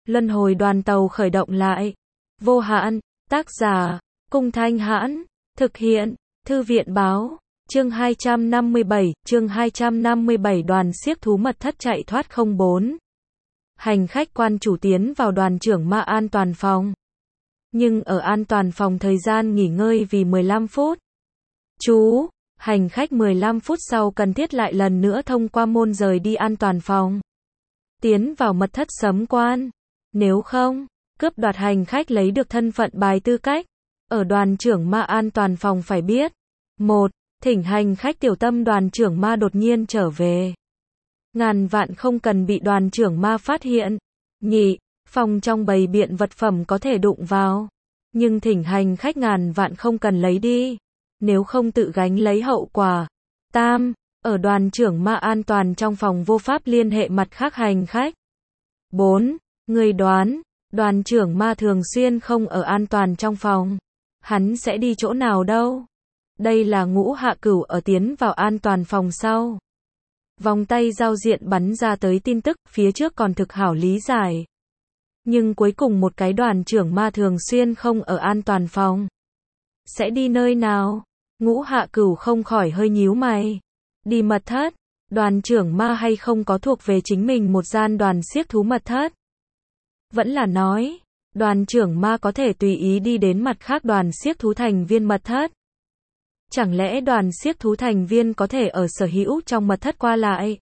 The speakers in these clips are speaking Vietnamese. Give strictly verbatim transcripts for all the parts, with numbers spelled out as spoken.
Luân hồi đoàn tàu khởi động lại. Vô hạn, tác giả, Cung Thanh Hãn, thực hiện, Thư viện báo, chương hai trăm năm mươi bảy, chương hai trăm năm mươi bảy đoàn xiếc thú mật thất chạy thoát không bốn. Hành khách quan chủ tiến vào đoàn trưởng ma an toàn phòng. Nhưng ở an toàn phòng thời gian nghỉ ngơi vì mười lăm phút. Chú, hành khách mười lăm phút sau cần thiết lại lần nữa thông qua môn rời đi an toàn phòng. Tiến vào mật thất sấm quan. Nếu không, cướp đoạt hành khách lấy được thân phận bài tư cách. Ở đoàn trưởng ma an toàn phòng phải biết. một. Thỉnh hành khách tiểu tâm đoàn trưởng ma đột nhiên trở về. Ngàn vạn không cần bị đoàn trưởng ma phát hiện. Nhị. Phòng trong bày biện vật phẩm có thể đụng vào. Nhưng thỉnh hành khách ngàn vạn không cần lấy đi. Nếu không tự gánh lấy hậu quả. Tam. Ở đoàn trưởng ma an toàn trong phòng vô pháp liên hệ mặt khác hành khách. bốn. Người đoán, đoàn trưởng ma thường xuyên không ở an toàn trong phòng. Hắn sẽ đi chỗ nào đâu? Đây là Ngũ Hạ Cửu ở tiến vào an toàn phòng sau. Vòng tay giao diện bắn ra tới tin tức, phía trước còn thực hảo lý giải. Nhưng cuối cùng một cái đoàn trưởng ma thường xuyên không ở an toàn phòng. Sẽ đi nơi nào? Ngũ Hạ Cửu không khỏi hơi nhíu mày. Đi mật thất, đoàn trưởng ma hay không có thuộc về chính mình một gian đoàn xiếc thú mật thất? Vẫn là nói, đoàn trưởng ma có thể tùy ý đi đến mặt khác đoàn xiếc thú thành viên mật thất. Chẳng lẽ đoàn xiếc thú thành viên có thể ở sở hữu trong mật thất qua lại?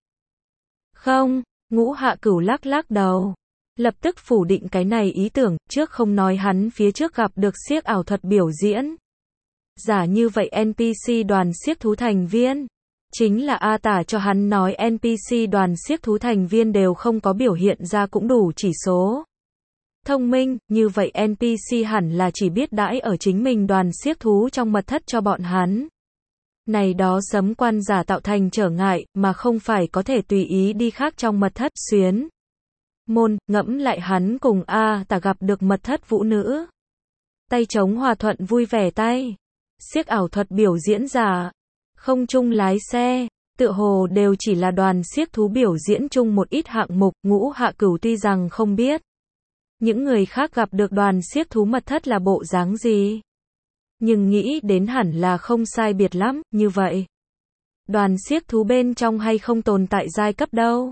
Không, Ngũ Hạ Cửu lắc lắc đầu. Lập tức phủ định cái này ý tưởng, trước không nói hắn phía trước gặp được xiếc ảo thuật biểu diễn. Giả như vậy en pê xê đoàn xiếc thú thành viên. Chính là A tả cho hắn nói en pê xê đoàn xiếc thú thành viên đều không có biểu hiện ra cũng đủ chỉ số. Thông minh, như vậy en pê xê hẳn là chỉ biết đãi ở chính mình đoàn xiếc thú trong mật thất cho bọn hắn. Này đó sấm quan giả tạo thành trở ngại, mà không phải có thể tùy ý đi khác trong mật thất xuyến. Môn, ngẫm lại hắn cùng A tả gặp được mật thất vũ nữ. Tay chống hòa thuận vui vẻ tay. Xiếc ảo thuật biểu diễn giả. Không chung lái xe. Tựa hồ đều chỉ là đoàn xiếc thú biểu diễn chung một ít hạng mục. Ngũ Hạ Cửu tuy rằng không biết. Những người khác gặp được đoàn xiếc thú mật thất là bộ dáng gì. Nhưng nghĩ đến hẳn là không sai biệt lắm, như vậy. Đoàn xiếc thú bên trong hay không tồn tại giai cấp đâu.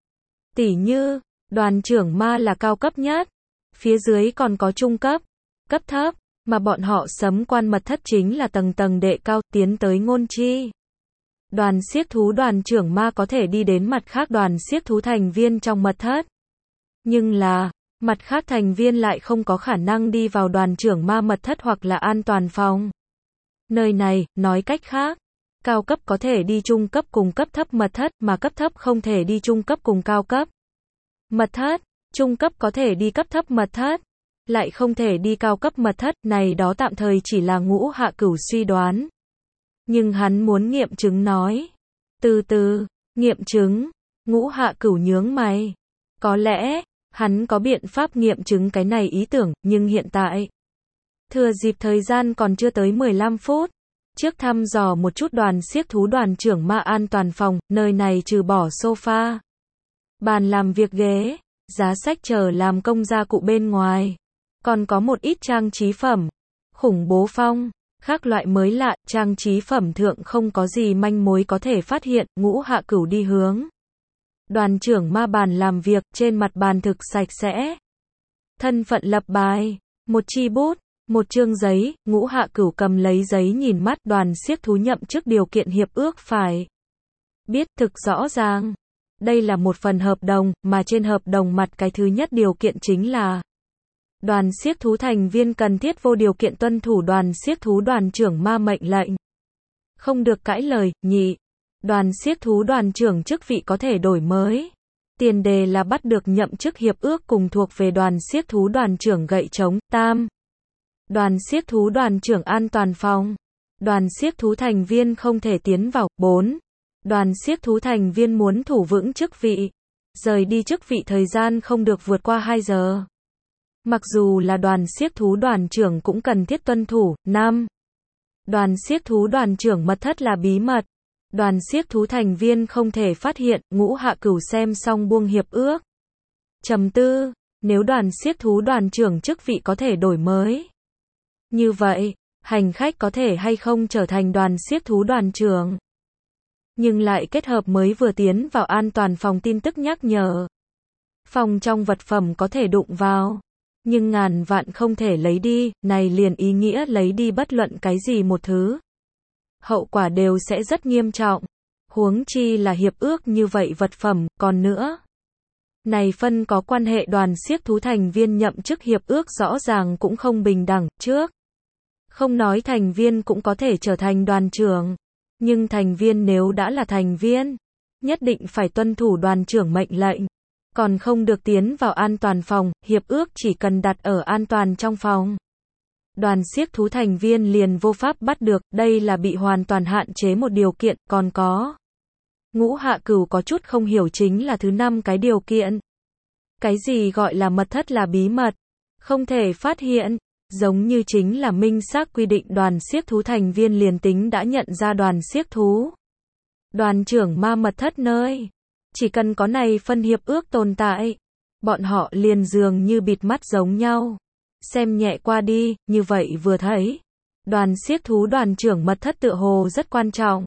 Tỉ như, đoàn trưởng ma là cao cấp nhất. Phía dưới còn có trung cấp, cấp thấp, mà bọn họ sấm quan mật thất chính là tầng tầng đệ cao, tiến tới ngôn chi. Đoàn xiếc thú đoàn trưởng ma có thể đi đến mặt khác đoàn xiếc thú thành viên trong mật thất. Nhưng là, mặt khác thành viên lại không có khả năng đi vào đoàn trưởng ma mật thất hoặc là an toàn phòng. Nơi này, nói cách khác, cao cấp có thể đi trung cấp cùng cấp thấp mật thất, mà cấp thấp không thể đi trung cấp cùng cao cấp mật thất, trung cấp có thể đi cấp thấp mật thất, lại không thể đi cao cấp mật thất, này đó tạm thời chỉ là Ngũ Hạ Cửu suy đoán. Nhưng hắn muốn nghiệm chứng nói. Từ từ, nghiệm chứng, Ngũ Hạ Cửu nhướng mày. Có lẽ, hắn có biện pháp nghiệm chứng cái này ý tưởng, nhưng hiện tại, thừa dịp thời gian còn chưa tới mười lăm phút, trước thăm dò một chút đoàn xiếc thú đoàn trưởng ma an toàn phòng, nơi này trừ bỏ sofa, bàn làm việc ghế, giá sách chờ làm công gia cụ bên ngoài, còn có một ít trang trí phẩm, khủng bố phong, khác loại mới lạ, trang trí phẩm thượng không có gì manh mối có thể phát hiện. Ngũ Hạ Cửu đi hướng đoàn trưởng ma bàn làm việc, trên mặt bàn thực sạch sẽ. Thân phận lập bài, một chi bút, một chương giấy. Ngũ Hạ Cửu cầm lấy giấy nhìn mắt, đoàn xiếc thú nhậm chức điều kiện hiệp ước phải biết thực rõ ràng. Đây là một phần hợp đồng, mà trên hợp đồng mặt cái thứ nhất điều kiện chính là đoàn xiếc thú thành viên cần thiết vô điều kiện tuân thủ đoàn xiếc thú đoàn trưởng ma mệnh lệnh. Không được cãi lời. Nhị, đoàn xiếc thú đoàn trưởng chức vị có thể đổi mới. Tiền đề là bắt được nhậm chức hiệp ước cùng thuộc về đoàn xiếc thú đoàn trưởng gậy trống. Tam, đoàn xiếc thú đoàn trưởng an toàn phòng. Đoàn xiếc thú thành viên không thể tiến vào. Bốn, đoàn xiếc thú thành viên muốn thủ vững chức vị. Rời đi chức vị thời gian không được vượt qua hai giờ. Mặc dù là đoàn xiếc thú đoàn trưởng cũng cần thiết tuân thủ. Năm, đoàn xiếc thú đoàn trưởng mật thất là bí mật. Đoàn xiếc thú thành viên không thể phát hiện. Ngũ Hạ Cửu xem xong buông hiệp ước. Trầm tư, Nếu đoàn xiếc thú đoàn trưởng chức vị có thể đổi mới. Như vậy, hành khách có thể hay không trở thành đoàn xiếc thú đoàn trưởng. Nhưng lại kết hợp mới vừa tiến vào an toàn phòng tin tức nhắc nhở. Phòng trong vật phẩm có thể đụng vào. Nhưng ngàn vạn không thể lấy đi, này liền ý nghĩa lấy đi bất luận cái gì một thứ. Hậu quả đều sẽ rất nghiêm trọng. Huống chi là hiệp ước như vậy vật phẩm, còn nữa. Này phân có quan hệ đoàn xiếc thú thành viên nhậm chức hiệp ước rõ ràng cũng không bình đẳng, trước. Không nói thành viên cũng có thể trở thành đoàn trưởng. Nhưng thành viên nếu đã là thành viên, nhất định phải tuân thủ đoàn trưởng mệnh lệnh. Còn không được tiến vào an toàn phòng, hiệp ước chỉ cần đặt ở an toàn trong phòng. Đoàn xiếc thú thành viên liền vô pháp bắt được, đây là bị hoàn toàn hạn chế một điều kiện, còn có. Ngũ Hạ Cửu có chút không hiểu chính là thứ năm cái điều kiện. Cái gì gọi là mật thất là bí mật, không thể phát hiện, giống như chính là minh xác quy định đoàn xiếc thú thành viên liền tính đã nhận ra đoàn xiếc thú. Đoàn trưởng ma mật thất nơi. Chỉ cần có này phân hiệp ước tồn tại, bọn họ liền dường như bịt mắt giống nhau. Xem nhẹ qua đi, như vậy vừa thấy. Đoàn xiếc thú đoàn trưởng mật thất tựa hồ rất quan trọng.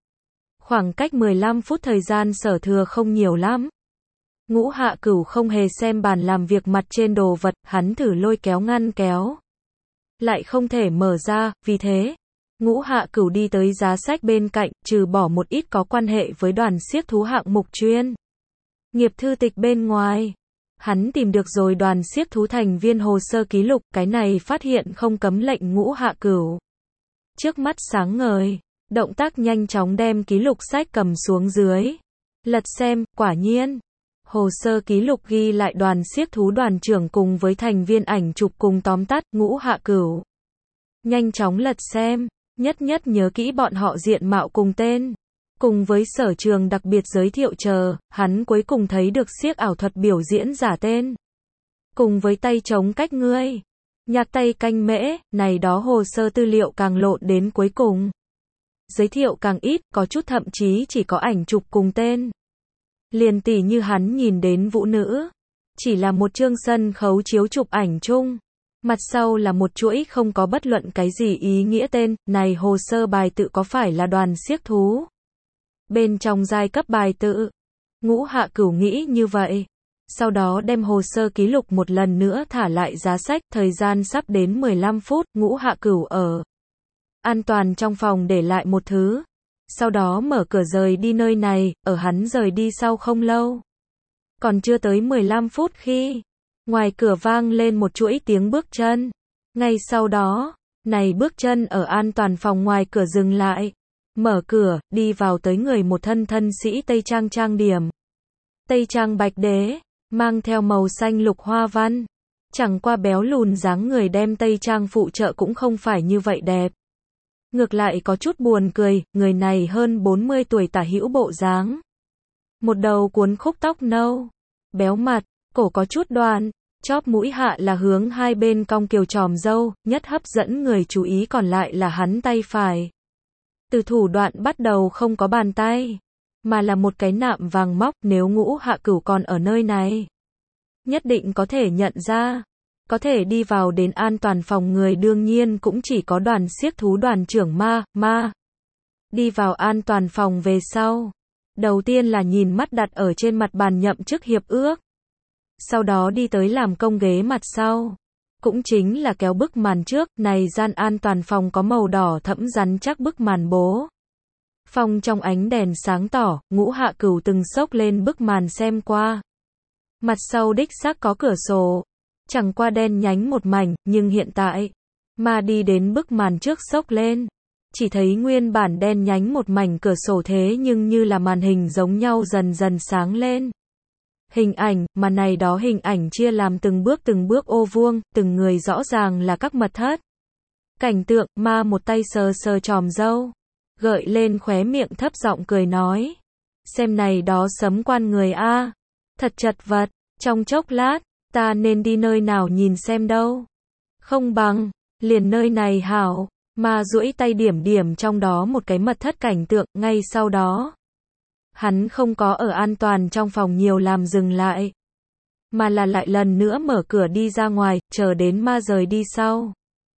Khoảng cách mười lăm phút thời gian sở thừa không nhiều lắm. Ngũ Hạ Cửu không hề xem bàn làm việc mặt trên đồ vật, hắn thử lôi kéo ngăn kéo. Lại không thể mở ra, vì thế. Ngũ Hạ Cửu đi tới giá sách bên cạnh, trừ bỏ một ít có quan hệ với đoàn xiếc thú hạng mục chuyên. Nghiệp thư tịch bên ngoài. Hắn tìm được rồi đoàn xiếc thú thành viên hồ sơ ký lục, cái này phát hiện không cấm lệnh Ngũ Hạ Cửu. Trước mắt sáng ngời, động tác nhanh chóng đem ký lục sách cầm xuống dưới. Lật xem, quả nhiên. Hồ sơ ký lục ghi lại đoàn xiếc thú đoàn trưởng cùng với thành viên ảnh chụp cùng tóm tắt, Ngũ Hạ Cửu. Nhanh chóng lật xem, nhất nhất nhớ kỹ bọn họ diện mạo cùng tên. Cùng với sở trường đặc biệt giới thiệu chờ, hắn cuối cùng thấy được xiếc ảo thuật biểu diễn giả tên. Cùng với tay chống cách ngươi. Nhạc tay canh mễ, này đó hồ sơ tư liệu càng lộn đến cuối cùng. Giới thiệu càng ít, có chút thậm chí chỉ có ảnh chụp cùng tên. Liền tỉ như hắn nhìn đến vũ nữ. Chỉ là một chương sân khấu chiếu chụp ảnh chung. Mặt sau là một chuỗi không có bất luận cái gì ý nghĩa tên, này hồ sơ bài tự có phải là đoàn xiếc thú. Bên trong giai cấp bài tự. Ngũ Hạ Cửu nghĩ như vậy. Sau đó đem hồ sơ ký lục một lần nữa thả lại giá sách, thời gian sắp đến mười lăm phút, Ngũ Hạ Cửu ở an toàn trong phòng để lại một thứ. Sau đó mở cửa rời đi nơi này, ở hắn rời đi sau không lâu. Còn chưa tới mười lăm phút khi, ngoài cửa vang lên một chuỗi tiếng bước chân. Ngay sau đó, này bước chân ở an toàn phòng ngoài cửa dừng lại. Mở cửa, đi vào tới người một thân thân sĩ Tây Trang trang điểm. Tây Trang bạch đế, mang theo màu xanh lục hoa văn. Chẳng qua béo lùn dáng người đem Tây Trang phụ trợ cũng không phải như vậy đẹp. Ngược lại có chút buồn cười, người này hơn bốn mươi tuổi tả hữu bộ dáng. Một đầu cuốn khúc tóc nâu, béo mặt, cổ có chút đoan, chóp mũi hạ là hướng hai bên cong kiều tròm râu, nhất hấp dẫn người chú ý còn lại là hắn tay phải. Từ thủ đoạn bắt đầu không có bàn tay, mà là một cái nạm vàng móc, nếu Ngũ Hạ Cửu còn ở nơi này. Nhất định có thể nhận ra, có thể đi vào đến an toàn phòng người đương nhiên cũng chỉ có đoàn xiếc thú đoàn trưởng ma, ma. Đi vào an toàn phòng về sau. Đầu tiên là nhìn mắt đặt ở trên mặt bàn nhậm chức hiệp ước. Sau đó đi tới làm công ghế mặt sau. Cũng chính là kéo bức màn trước, này gian an toàn phòng có màu đỏ thẫm rắn chắc bức màn bố. Phòng trong ánh đèn sáng tỏ, Ngũ Hạ Cửu từng xốc lên bức màn xem qua. Mặt sau đích xác có cửa sổ. Chẳng qua đen nhánh một mảnh, nhưng hiện tại, mà đi đến bức màn trước xốc lên. Chỉ thấy nguyên bản đen nhánh một mảnh cửa sổ thế nhưng như là màn hình giống nhau dần dần sáng lên. Hình ảnh, mà này đó hình ảnh chia làm từng bước từng bước ô vuông, từng người rõ ràng là các mật thất. Cảnh tượng, ma một tay sờ sờ tròm râu, gợi lên khóe miệng thấp giọng cười nói. Xem này đó sấm quan người a, thật chật vật, trong chốc lát, ta nên đi nơi nào nhìn xem đâu. Không bằng, liền nơi này hảo, ma duỗi tay điểm điểm trong đó một cái mật thất cảnh tượng, ngay sau đó. Hắn không có ở an toàn trong phòng nhiều làm dừng lại. mà là lại lần nữa mở cửa đi ra ngoài, chờ đến ma rời đi sau.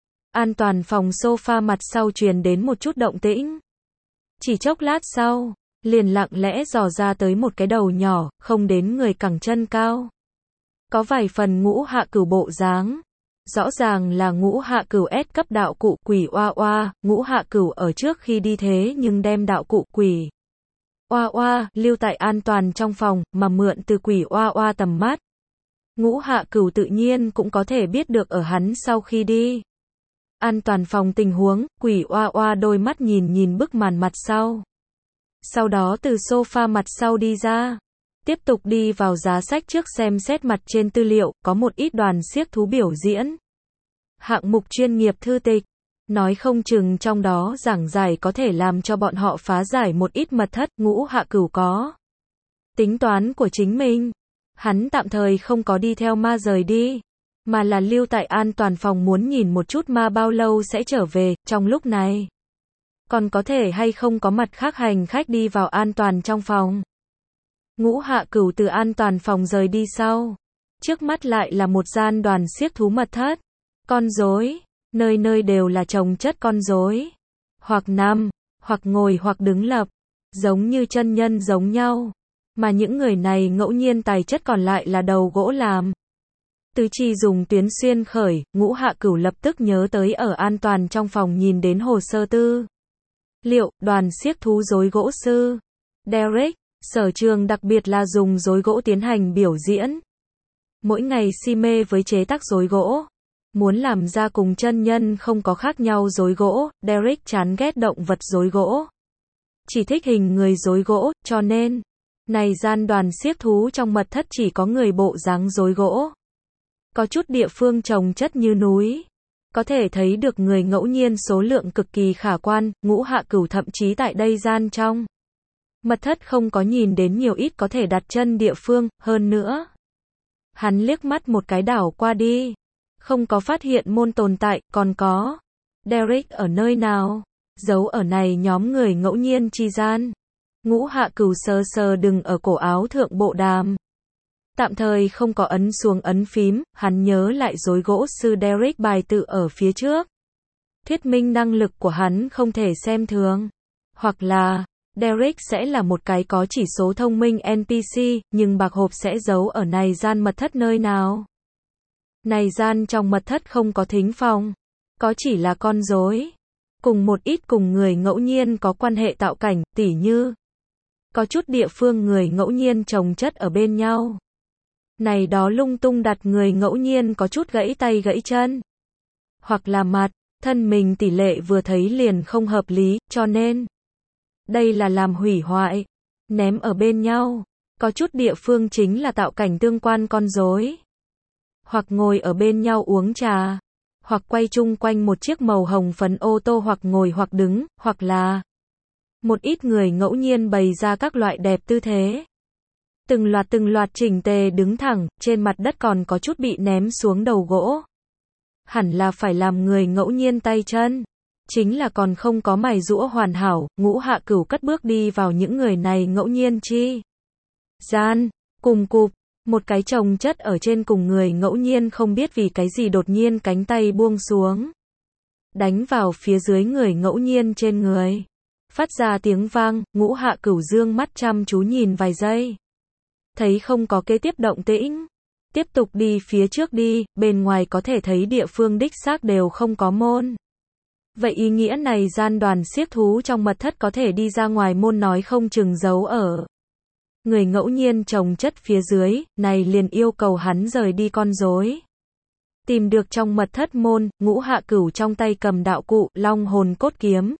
An toàn phòng sofa mặt sau truyền đến một chút động tĩnh. Chỉ chốc lát sau, liền lặng lẽ dò ra tới một cái đầu nhỏ, không đến người cẳng chân cao. Có vài phần ngũ hạ cửu bộ dáng. Rõ ràng là ngũ hạ cửu S cấp đạo cụ quỷ oa oa, ngũ hạ cửu ở trước khi đi thế nhưng đem đạo cụ quỷ oa oa lưu tại an toàn trong phòng, mà mượn từ quỷ oa oa tầm mắt. Ngũ hạ cửu tự nhiên cũng có thể biết được ở hắn sau khi đi an toàn phòng tình huống, quỷ oa oa đôi mắt nhìn nhìn bức màn mặt sau. Sau đó từ sofa mặt sau đi ra. Tiếp tục đi vào giá sách trước xem xét mặt trên tư liệu, có một ít đoàn xiếc thú biểu diễn. Hạng mục chuyên nghiệp thư tịch. Nói không chừng trong đó giảng giải có thể làm cho bọn họ phá giải một ít mật thất, ngũ hạ cửu có tính toán của chính mình. Hắn tạm thời không có đi theo ma rời đi, mà là lưu tại an toàn phòng muốn nhìn một chút ma bao lâu sẽ trở về, trong lúc này. Còn có thể hay không có mặt khác hành khách đi vào an toàn trong phòng. Ngũ hạ cửu từ an toàn phòng rời đi sau. Trước mắt lại là một gian đoàn xiếc thú mật thất. Con rối, nơi nơi đều là chồng chất con rối. Hoặc nằm, hoặc ngồi hoặc đứng lập. Giống như chân nhân giống nhau. Mà những người này ngẫu nhiên tài chất còn lại là đầu gỗ làm. Tứ chi dùng tuyến xuyên khởi, ngũ hạ cửu lập tức nhớ tới ở an toàn trong phòng nhìn đến hồ sơ tư. Liệu, đoàn xiếc thú rối gỗ sư. Derek, sở trường đặc biệt là dùng rối gỗ tiến hành biểu diễn. Mỗi ngày si mê với chế tác rối gỗ. Muốn làm ra cùng chân nhân không có khác nhau rối gỗ, Derek chán ghét động vật rối gỗ. Chỉ thích hình người rối gỗ, cho nên, này gian đoàn xiếc thú trong mật thất chỉ có người bộ dáng rối gỗ. Có chút địa phương trồng chất như núi. Có thể thấy được người ngẫu nhiên số lượng cực kỳ khả quan, ngũ hạ cửu thậm chí tại đây gian trong mật thất không có nhìn đến nhiều ít có thể đặt chân địa phương, hơn nữa. Hắn liếc mắt một cái đảo qua đi. Không có phát hiện môn tồn tại, còn có. Derek ở nơi nào? Giấu ở này nhóm người ngẫu nhiên chi gian. Ngũ hạ cửu sờ sờ đừng ở cổ áo thượng bộ đàm. Tạm thời không có ấn xuống ấn phím, hắn nhớ lại rối gỗ sư Derek bài tự ở phía trước. Thuyết minh năng lực của hắn không thể xem thường. Hoặc là, Derek sẽ là một cái có chỉ số thông minh en pê xê, nhưng bạc hộp sẽ giấu ở này gian mật thất nơi nào. Này gian trong mật thất không có thính phòng, có chỉ là con rối. Cùng một ít cùng người ngẫu nhiên có quan hệ tạo cảnh, tỉ như. Có chút địa phương người ngẫu nhiên chồng chất ở bên nhau. Này đó lung tung đặt người ngẫu nhiên có chút gãy tay gãy chân. Hoặc là mặt, thân mình tỷ lệ vừa thấy liền không hợp lý, cho nên. Đây là làm hủy hoại, ném ở bên nhau. Có chút địa phương chính là tạo cảnh tương quan con rối. Hoặc ngồi ở bên nhau uống trà. Hoặc quay chung quanh một chiếc màu hồng phấn ô tô hoặc ngồi hoặc đứng, hoặc là một ít người ngẫu nhiên bày ra các loại đẹp tư thế. Từng loạt từng loạt chỉnh tề đứng thẳng, trên mặt đất còn có chút bị ném xuống đầu gỗ. Hẳn là phải làm người ngẫu nhiên tay chân. Chính là còn không có mài giũa hoàn hảo, ngũ hạ cửu cất bước đi vào những người này ngẫu nhiên chi. Gian, cùng cụp, một cái chồng chất ở trên cùng người ngẫu nhiên không biết vì cái gì đột nhiên cánh tay buông xuống. Đánh vào phía dưới người ngẫu nhiên trên người. Phát ra tiếng vang, ngũ hạ cửu dương mắt chăm chú nhìn vài giây. Thấy không có kế tiếp động tĩnh. Tiếp tục đi phía trước đi, bên ngoài có thể thấy địa phương đích xác đều không có môn. Vậy ý nghĩa này gian đoàn xiếc thú trong mật thất có thể đi ra ngoài môn nói không chừng giấu ở. Người ngẫu nhiên chồng chất phía dưới, này liền yêu cầu hắn rời đi con rối. Tìm được trong mật thất môn, ngũ hạ cửu trong tay cầm đạo cụ, long hồn cốt kiếm.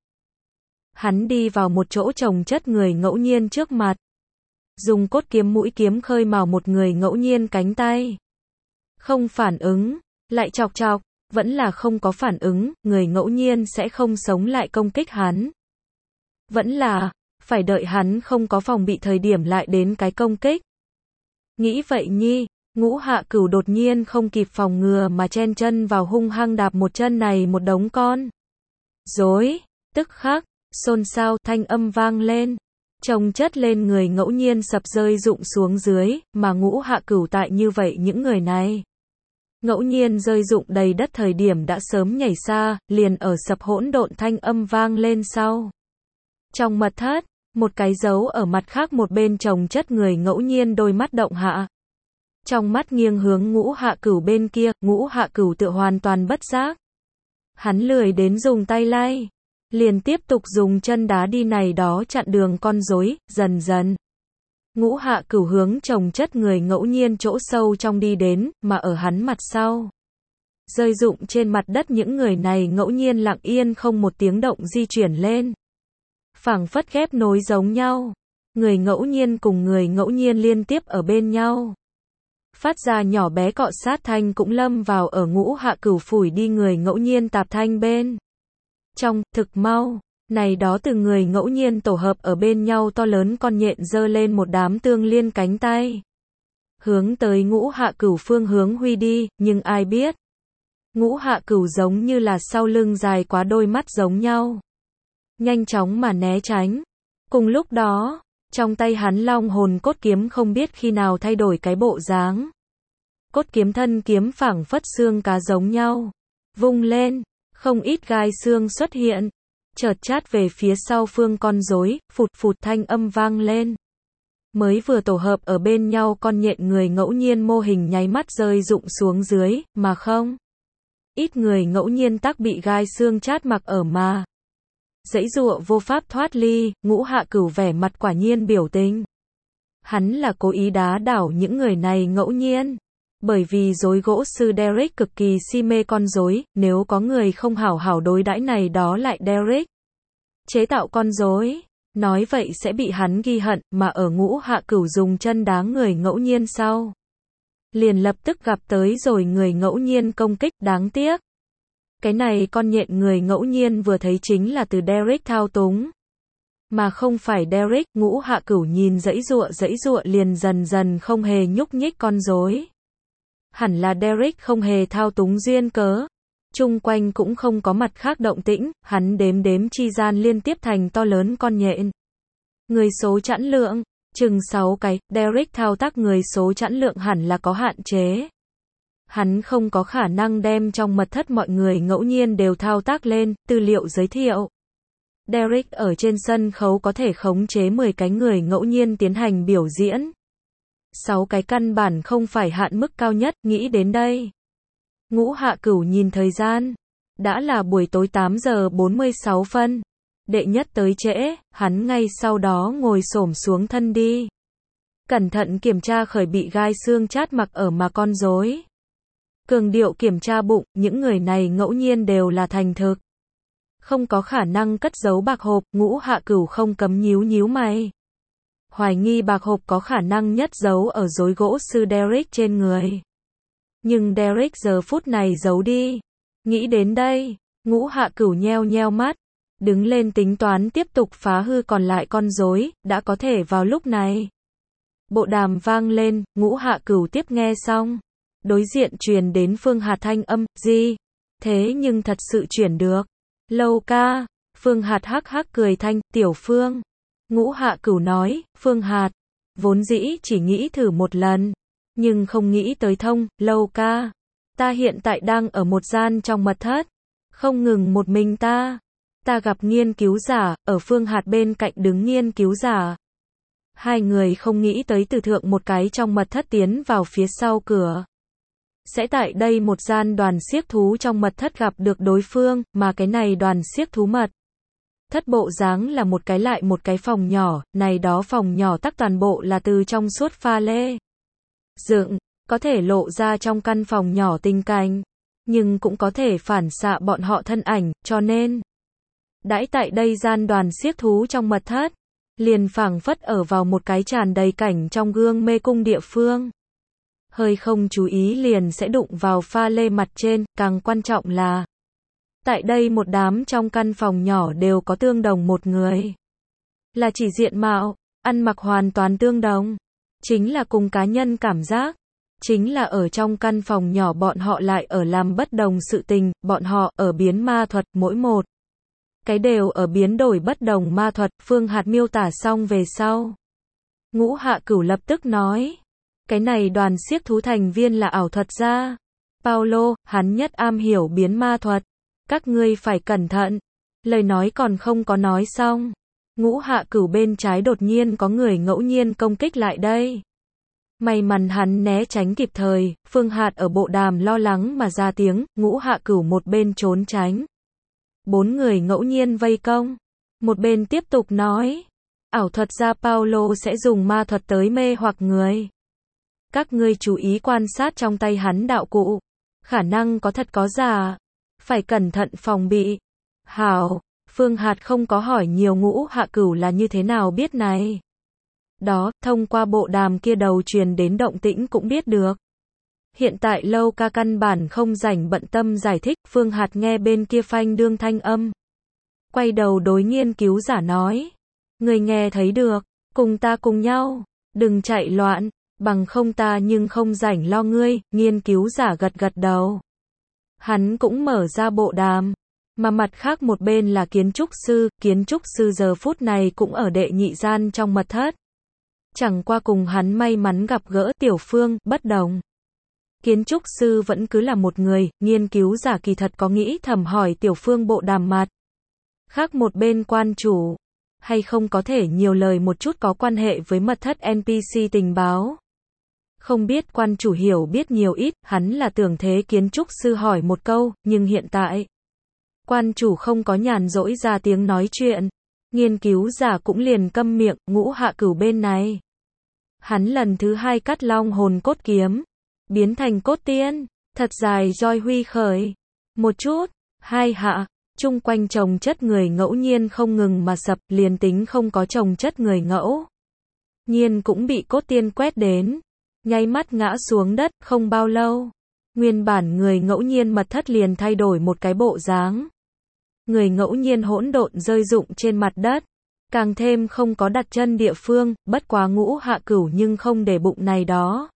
Hắn đi vào một chỗ chồng chất người ngẫu nhiên trước mặt. Dùng cốt kiếm mũi kiếm khơi mào một người ngẫu nhiên cánh tay. Không phản ứng, lại chọc chọc, vẫn là không có phản ứng, người ngẫu nhiên sẽ không sống lại công kích hắn. Vẫn là, phải đợi hắn không có phòng bị thời điểm lại đến cái công kích. Nghĩ vậy nhi, ngũ hạ cửu đột nhiên không kịp phòng ngừa mà chen chân vào hung hăng đạp một chân này một đống con rối, tức khắc, xôn xao thanh âm vang lên. Chồng chất lên người ngẫu nhiên sập rơi rụng xuống dưới, mà Ngũ Hạ Cửu tại như vậy những người này. Ngẫu nhiên rơi rụng đầy đất thời điểm đã sớm nhảy xa, liền ở sập hỗn độn thanh âm vang lên sau. Trong mật thất, một cái dấu ở mặt khác một bên chồng chất người ngẫu nhiên đôi mắt động hạ. Trong mắt nghiêng hướng Ngũ Hạ Cửu bên kia, Ngũ Hạ Cửu tựa hoàn toàn bất giác. Hắn lười đến dùng tay lay, liền tiếp tục dùng chân đá đi này đó chặn đường con rối, dần dần. Ngũ Hạ Cửu hướng chồng chất người ngẫu nhiên chỗ sâu trong đi đến, mà ở hắn mặt sau. Rơi rụng trên mặt đất những người này ngẫu nhiên lặng yên không một tiếng động di chuyển lên. Phảng phất ghép nối giống nhau. Người ngẫu nhiên cùng người ngẫu nhiên liên tiếp ở bên nhau. Phát ra nhỏ bé cọ sát thanh cũng lâm vào ở Ngũ Hạ Cửu phủi đi người ngẫu nhiên tạp thanh bên. Trong, thực mau, này đó từ người ngẫu nhiên tổ hợp ở bên nhau to lớn con nhện giơ lên một đám tương liên cánh tay. Hướng tới Ngũ Hạ Cửu phương hướng huy đi, nhưng ai biết. Ngũ Hạ Cửu giống như là sau lưng dài quá đôi mắt giống nhau. Nhanh chóng mà né tránh. Cùng lúc đó, trong tay hắn long hồn cốt kiếm không biết khi nào thay đổi cái bộ dáng. Cốt kiếm thân kiếm phảng phất xương cá giống nhau. Vung lên, không ít gai xương xuất hiện. Chợt chát về phía sau phương con rối, phụt phụt thanh âm vang lên. Mới vừa tổ hợp ở bên nhau con nhện người ngẫu nhiên mô hình nháy mắt rơi rụng xuống dưới, mà không. Ít người ngẫu nhiên tắc bị gai xương chát mặc ở mà. Dãy dụa vô pháp thoát ly, Ngũ Hạ Cửu vẻ mặt quả nhiên biểu tình. Hắn là cố ý đá đảo những người này ngẫu nhiên. Bởi vì rối gỗ sư Derek cực kỳ si mê con rối, nếu có người không hảo hảo đối đãi này đó lại Derek. Chế tạo con rối, nói vậy sẽ bị hắn ghi hận, mà ở Ngũ Hạ Cửu dùng chân đá người ngẫu nhiên sau. Liền lập tức gặp tới rồi người ngẫu nhiên công kích, đáng tiếc. Cái này con nhện người ngẫu nhiên vừa thấy chính là từ Derek thao túng. Mà không phải Derek, Ngũ Hạ Cửu nhìn dãy dụa dãy dụa liền dần dần không hề nhúc nhích con rối. Hẳn là Derek không hề thao túng duyên cớ. Chung quanh cũng không có mặt khác động tĩnh, hắn đếm đếm chi gian liên tiếp thành to lớn con nhện. Người số chẵn lượng, chừng sáu cái, Derek thao tác người số chẵn lượng hẳn là có hạn chế. Hắn không có khả năng đem trong mật thất mọi người ngẫu nhiên đều thao tác lên, tư liệu giới thiệu. Derek ở trên sân khấu có thể khống chế mười cái người ngẫu nhiên tiến hành biểu diễn. sáu cái căn bản không phải hạn mức cao nhất, nghĩ đến đây. Ngũ Hạ Cửu nhìn thời gian. Đã là buổi tối tám giờ bốn mươi sáu phân. Đệ nhất tới trễ, hắn ngay sau đó ngồi xổm xuống thân đi. Cẩn thận kiểm tra khởi bị gai xương chát mặc ở mà con rối. Cường điệu kiểm tra bụng, những người này ngẫu nhiên đều là thành thực. Không có khả năng cất giấu bạc hộp, Ngũ Hạ Cửu không cấm nhíu nhíu mày. Hoài nghi bạc hộp có khả năng nhất giấu ở rối gỗ sư Derek trên người. Nhưng Derek giờ phút này giấu đi. Nghĩ đến đây, Ngũ Hạ Cửu nheo nheo mắt. Đứng lên tính toán tiếp tục phá hư còn lại con rối, đã có thể vào lúc này. Bộ đàm vang lên, Ngũ Hạ Cửu tiếp nghe xong. Đối diện truyền đến Phương Hạt thanh âm, gì? Thế nhưng thật sự chuyển được. Lâu ca, Phương Hạt hắc hắc cười thanh, tiểu Phương. Ngũ Hạ Cửu nói, Phương Hạt, vốn dĩ chỉ nghĩ thử một lần. Nhưng không nghĩ tới thông, Lâu ca. Ta hiện tại đang ở một gian trong mật thất. Không ngừng một mình ta. Ta gặp nghiên cứu giả, ở Phương Hạt bên cạnh đứng nghiên cứu giả. Hai người không nghĩ tới từ thượng một cái trong mật thất tiến vào phía sau cửa. Sẽ tại đây một gian đoàn xiếc thú trong mật thất gặp được đối phương, mà cái này đoàn xiếc thú mật. Thất bộ dáng là một cái lại một cái phòng nhỏ, này đó phòng nhỏ tắc toàn bộ là từ trong suốt pha lê. Dựng, có thể lộ ra trong căn phòng nhỏ tình cảnh, nhưng cũng có thể phản xạ bọn họ thân ảnh, cho nên đãi tại đây gian đoàn xiếc thú trong mật thất, liền phảng phất ở vào một cái tràn đầy cảnh trong gương mê cung địa phương. Hơi không chú ý liền sẽ đụng vào pha lê mặt trên, càng quan trọng là tại đây một đám trong căn phòng nhỏ đều có tương đồng một người. Là chỉ diện mạo, ăn mặc hoàn toàn tương đồng. Chính là cùng cá nhân cảm giác. Chính là ở trong căn phòng nhỏ bọn họ lại ở làm bất đồng sự tình, bọn họ ở biến ma thuật mỗi một. cái đều ở biến đổi bất đồng ma thuật, Phương Hạt miêu tả xong về sau. Ngũ Hạ Cửu lập tức nói, cái này đoàn xiếc thú thành viên là ảo thuật gia. Paulo, hắn nhất am hiểu biến ma thuật. Các ngươi phải cẩn thận. Lời nói còn không có nói xong. Ngũ Hạ Cửu bên trái đột nhiên có người ngẫu nhiên công kích lại đây. May mắn hắn né tránh kịp thời, Phương Hạt ở bộ đàm lo lắng mà ra tiếng, Ngũ Hạ Cửu một bên trốn tránh. Bốn người ngẫu nhiên vây công. Một bên tiếp tục nói, ảo thuật gia Paulo sẽ dùng ma thuật tới mê hoặc người. Các ngươi chú ý quan sát trong tay hắn đạo cụ. Khả năng có thật có giả. Phải cẩn thận phòng bị. Hảo, Phương Hạt không có hỏi nhiều Ngũ Hạ Cửu là như thế nào biết này. Đó, thông qua bộ đàm kia đầu truyền đến động tĩnh cũng biết được. Hiện tại Lâu Ca căn bản không rảnh bận tâm giải thích, Phương Hạt nghe bên kia phanh đương thanh âm. Quay đầu đối nghiên cứu giả nói. Người nghe thấy được, cùng ta cùng nhau, đừng chạy loạn, bằng không ta nhưng không rảnh lo ngươi, nghiên cứu giả gật gật đầu. Hắn cũng mở ra bộ đàm, mà mặt khác một bên là kiến trúc sư, kiến trúc sư giờ phút này cũng ở đệ nhị gian trong mật thất. Chẳng qua cùng hắn may mắn gặp gỡ Tiểu Phương, bất đồng. Kiến trúc sư vẫn cứ là một người, nghiên cứu giả kỳ thật có nghĩ thầm hỏi Tiểu Phương bộ đàm mặt. Khác một bên quan chủ, hay không có thể nhiều lời một chút có quan hệ với mật thất en pê xê tình báo. Không biết quan chủ hiểu biết nhiều ít, hắn là tưởng thế kiến trúc sư hỏi một câu, nhưng hiện tại, quan chủ không có nhàn rỗi ra tiếng nói chuyện. Nghiên cứu giả cũng liền câm miệng, Ngũ Hạ Cửu bên này. Hắn lần thứ hai cắt long hồn cốt kiếm, biến thành cốt tiên, thật dài roi huy khởi. Một chút, hai hạ, chung quanh chồng chất người ngẫu nhiên không ngừng mà sập, liền tính không có chồng chất người ngẫu. Nhiên cũng bị cốt tiên quét đến, nháy mắt ngã xuống đất, không bao lâu. Nguyên bản người ngẫu nhiên mật thất liền thay đổi một cái bộ dáng. Người ngẫu nhiên hỗn độn rơi rụng trên mặt đất, càng thêm không có đặt chân địa phương, bất quá Ngũ Hạ Cửu nhưng không để bụng này đó.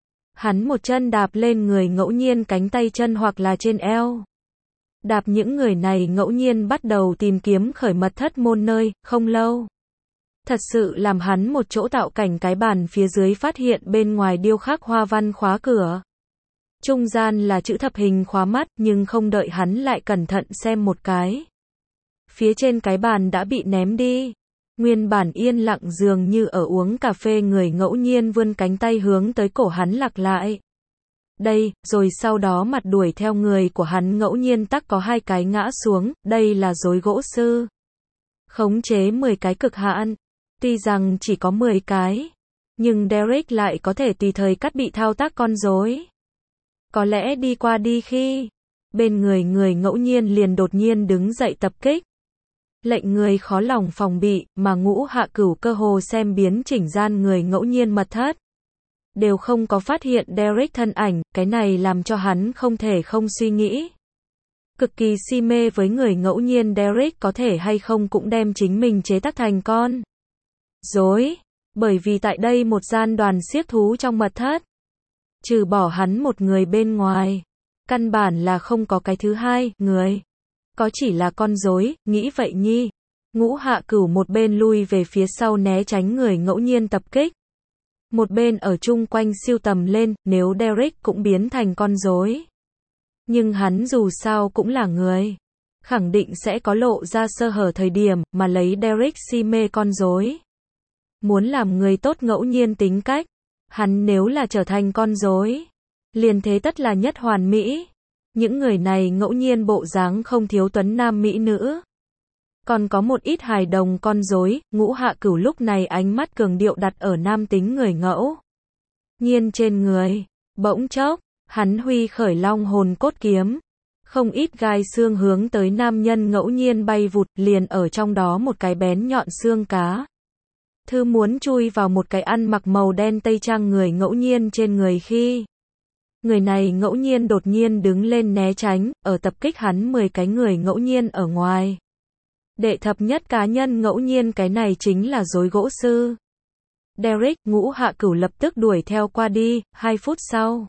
Hắn một chân đạp lên người ngẫu nhiên cánh tay chân hoặc là trên eo. Đạp những người này ngẫu nhiên bắt đầu tìm kiếm khởi mật thất môn nơi, không lâu. Thật sự làm hắn một chỗ tạo cảnh cái bàn phía dưới phát hiện bên ngoài điêu khắc hoa văn khóa cửa. Trung gian là chữ thập hình khóa mắt, nhưng không đợi hắn lại cẩn thận xem một cái. Phía trên cái bàn đã bị ném đi. Nguyên bản yên lặng dường như ở uống cà phê người ngẫu nhiên vươn cánh tay hướng tới cổ hắn lạc lại. Đây, rồi sau đó mặt đuổi theo người của hắn ngẫu nhiên tắc có hai cái ngã xuống, đây là rối gỗ sư. Khống chế mười cái cực hạn. Tuy rằng chỉ có mười cái, nhưng Derek lại có thể tùy thời cắt bị thao tác con rối. Có lẽ đi qua đi khi, bên người người ngẫu nhiên liền đột nhiên đứng dậy tập kích. Lệnh người khó lòng phòng bị, mà Ngũ Hạ Cửu cơ hồ xem biến chỉnh gian người ngẫu nhiên mật thất. Đều không có phát hiện Derek thân ảnh, cái này làm cho hắn không thể không suy nghĩ. Cực kỳ si mê với người ngẫu nhiên Derek có thể hay không cũng đem chính mình chế tác thành con rối, bởi vì tại đây một gian đoàn xiếc thú trong mật thất. Trừ bỏ hắn một người bên ngoài, căn bản là không có cái thứ hai, người. Có chỉ là con rối, nghĩ vậy nhi. Ngũ Hạ Cửu một bên lui về phía sau né tránh người ngẫu nhiên tập kích. Một bên ở chung quanh siêu tầm lên, nếu Derek cũng biến thành con rối. Nhưng hắn dù sao cũng là người. Khẳng định sẽ có lộ ra sơ hở thời điểm, mà lấy Derek si mê con rối. Muốn làm người tốt ngẫu nhiên tính cách. Hắn nếu là trở thành con rối, liền thế tất là nhất hoàn mỹ. Những người này ngẫu nhiên bộ dáng không thiếu tuấn nam mỹ nữ. Còn có một ít hài đồng con rối, Ngũ Hạ Cửu lúc này ánh mắt cường điệu đặt ở nam tính người ngẫu nhiên trên người. Bỗng chốc, hắn huy khởi long hồn cốt kiếm. Không ít gai xương hướng tới nam nhân ngẫu nhiên bay vụt, liền ở trong đó một cái bén nhọn xương cá. Thư muốn chui vào một cái ăn mặc màu đen tây trang người ngẫu nhiên trên người khi. Người này ngẫu nhiên đột nhiên đứng lên né tránh, ở tập kích hắn mười cái người ngẫu nhiên ở ngoài. Đệ thập nhất cá nhân ngẫu nhiên cái này chính là rối gỗ sư. Derek, Ngũ Hạ Cửu lập tức đuổi theo qua đi, hai phút sau.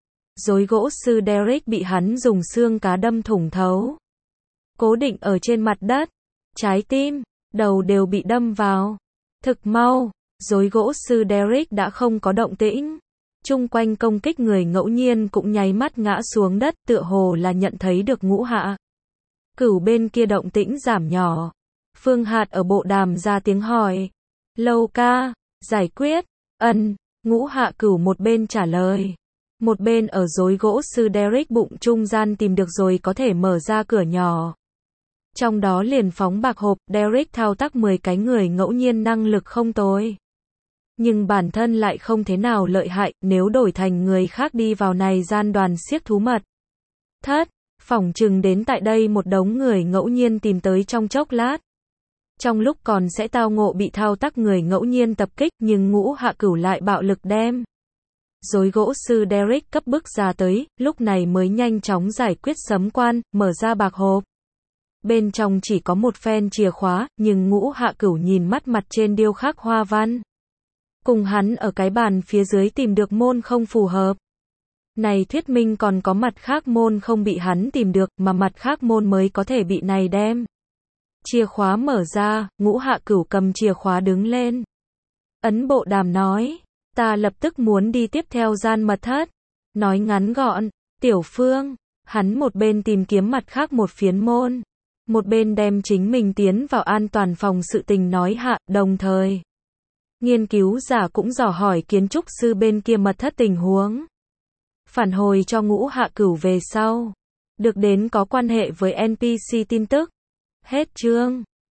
Rối gỗ sư Derek bị hắn dùng xương cá đâm thủng thấu. Cố định ở trên mặt đất, trái tim, đầu đều bị đâm vào. Thực mau, rối gỗ sư Derek đã không có động tĩnh. Chung quanh công kích người ngẫu nhiên cũng nháy mắt ngã xuống đất, tựa hồ là nhận thấy được Ngũ Hạ Cửu bên kia động tĩnh giảm nhỏ. Phương Hạt ở bộ đàm ra tiếng hỏi. Lâu ca, giải quyết. Ân, Ngũ Hạ Cửu một bên trả lời. Một bên ở rối gỗ sư Derek bụng trung gian tìm được rồi có thể mở ra cửa nhỏ. Trong đó liền phóng bạc hộp, Derek thao tác mười cái người ngẫu nhiên năng lực không tồi. Nhưng bản thân lại không thế nào lợi hại, nếu đổi thành người khác đi vào này gian đoàn siếc thú mật. Thất, phỏng chừng đến tại đây một đống người ngẫu nhiên tìm tới trong chốc lát. Trong lúc còn sẽ tao ngộ bị thao tác người ngẫu nhiên tập kích, nhưng Ngũ Hạ Cửu lại bạo lực đem rối gỗ sư Derek cấp bức ra tới, lúc này mới nhanh chóng giải quyết sấm quan, mở ra bạc hộp. Bên trong chỉ có một phen chìa khóa, nhưng Ngũ Hạ Cửu nhìn mắt mặt trên điêu khắc hoa văn. Cùng hắn ở cái bàn phía dưới tìm được môn không phù hợp. Này thuyết minh còn có mặt khác môn không bị hắn tìm được, mà mặt khác môn mới có thể bị này đem chìa khóa mở ra. Ngũ Hạ Cửu cầm chìa khóa đứng lên. Ấn bộ đàm nói, ta lập tức muốn đi tiếp theo gian mật thất. Nói ngắn gọn, Tiểu Phương, hắn một bên tìm kiếm mặt khác một phiến môn, một bên đem chính mình tiến vào an toàn phòng sự tình nói hạ, đồng thời nghiên cứu giả cũng dò hỏi kiến trúc sư bên kia mật thất tình huống. Phản hồi cho Ngũ Hạ Cửu về sau. Được đến có quan hệ với en pê xê tin tức. Hết chương.